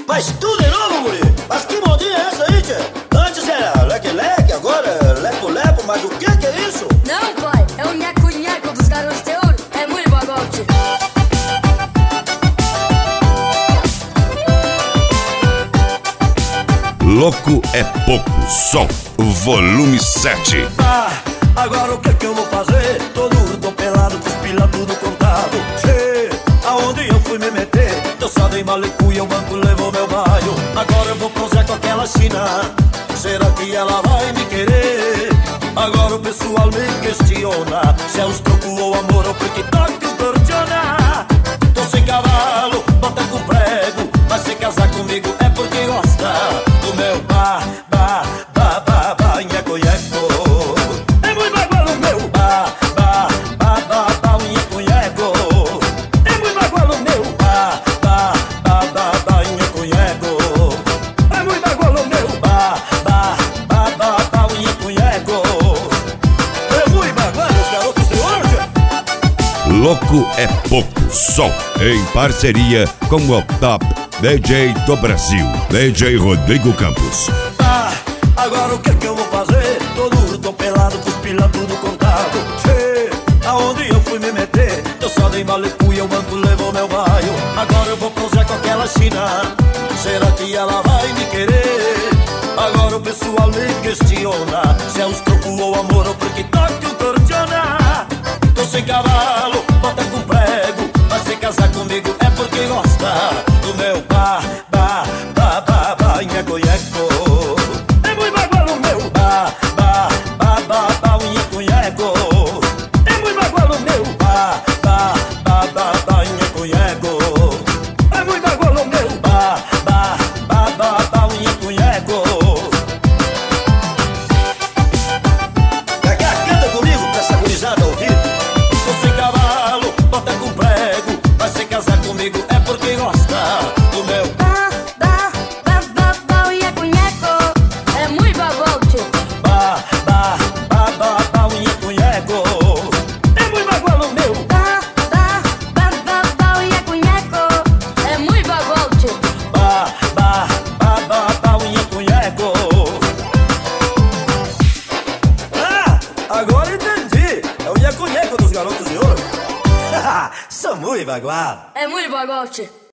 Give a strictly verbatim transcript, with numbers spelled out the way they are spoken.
Mas tudo de novo, guri? Mas que modinha é essa aí, tchê? Antes era leque-leque, agora é lepo-lepo, mas o que que é isso? Não, pai, é o nheco-nheco dos garotos de ouro. É muito bagote. Louco é pouco, som, volume sete. Ah, agora o que que eu vou fazer? Tô duro, tô pelado, com os pila tudo contado. Tchê, aonde eu fui me meter? Tô só dei malecuia, o banco levou meu bairro. Agora eu vou pro Zé com aquela China. Será que ela vai me querer? Agora o pessoal me questiona se é os troco ou amor ou porque toque o cordiona. Tô sem cavalo, bota com prego, mas se casar comigo é porque gosta do meu ba, ba, ba, ba, ba, nheco, nheco. É muito bagualo meu ba, ba, ba, ba, ba, nheco, nheco. É muito bagualo meu ba, ba, ba, ba, ba, nheco, nheco. É muito bagualo meu ba, ba, ba, ba, ba, nheco, nheco. É muito bagualo, os garotos de hoje. Louco é pouco, som, em parceria com o Top D J do Brasil, D J Rodrigo Campos. Ah, agora o que que eu vou fazer? Tô duro, tô pelado, com os pila tudo contado. Tchê, aonde eu fui me meter? Eu só dei malecuia, o banco levou meu bairro. Agora eu vou pro Zé com aquela China. Será que ela vai me querer? Agora o pessoal me questiona se é os troco ou amor ou porque toque o cordiona. Tô sem cavalo, bota com prego, mas se casar comigo é porque gosta do meu ba, ba, ba, ba, ba, nheco, nheco. É muito bagualo meu ba, ba, ba, ba, ba, nheco, nheco. É muito bagualo meu ba, ba, ba, ba, ba, nheco, nheco. É muito bagualo meu ba, ba, ba, ba, ba, nheco, nheco. Cagá, canta comigo pra essa gurizada ouvir. Tô sem cavalo, bota com prego, mas se casar comigo é porque gosta do meu Ba, ba, ba, ba, ba, o nheco-nheco. É muito bagote. ba, ba, ba, ba, ba, o nheco, nheco. É muito bagualo meu Ba, ba, ba, ba, ba, o nheco-nheco. É muito bagote. ba, ba, ba, ba, ba, o nheco, nheco. Ah, agora entendi. É o nheco, nheco dos garotos de ouro. Sou muito bagual. É muito bagote.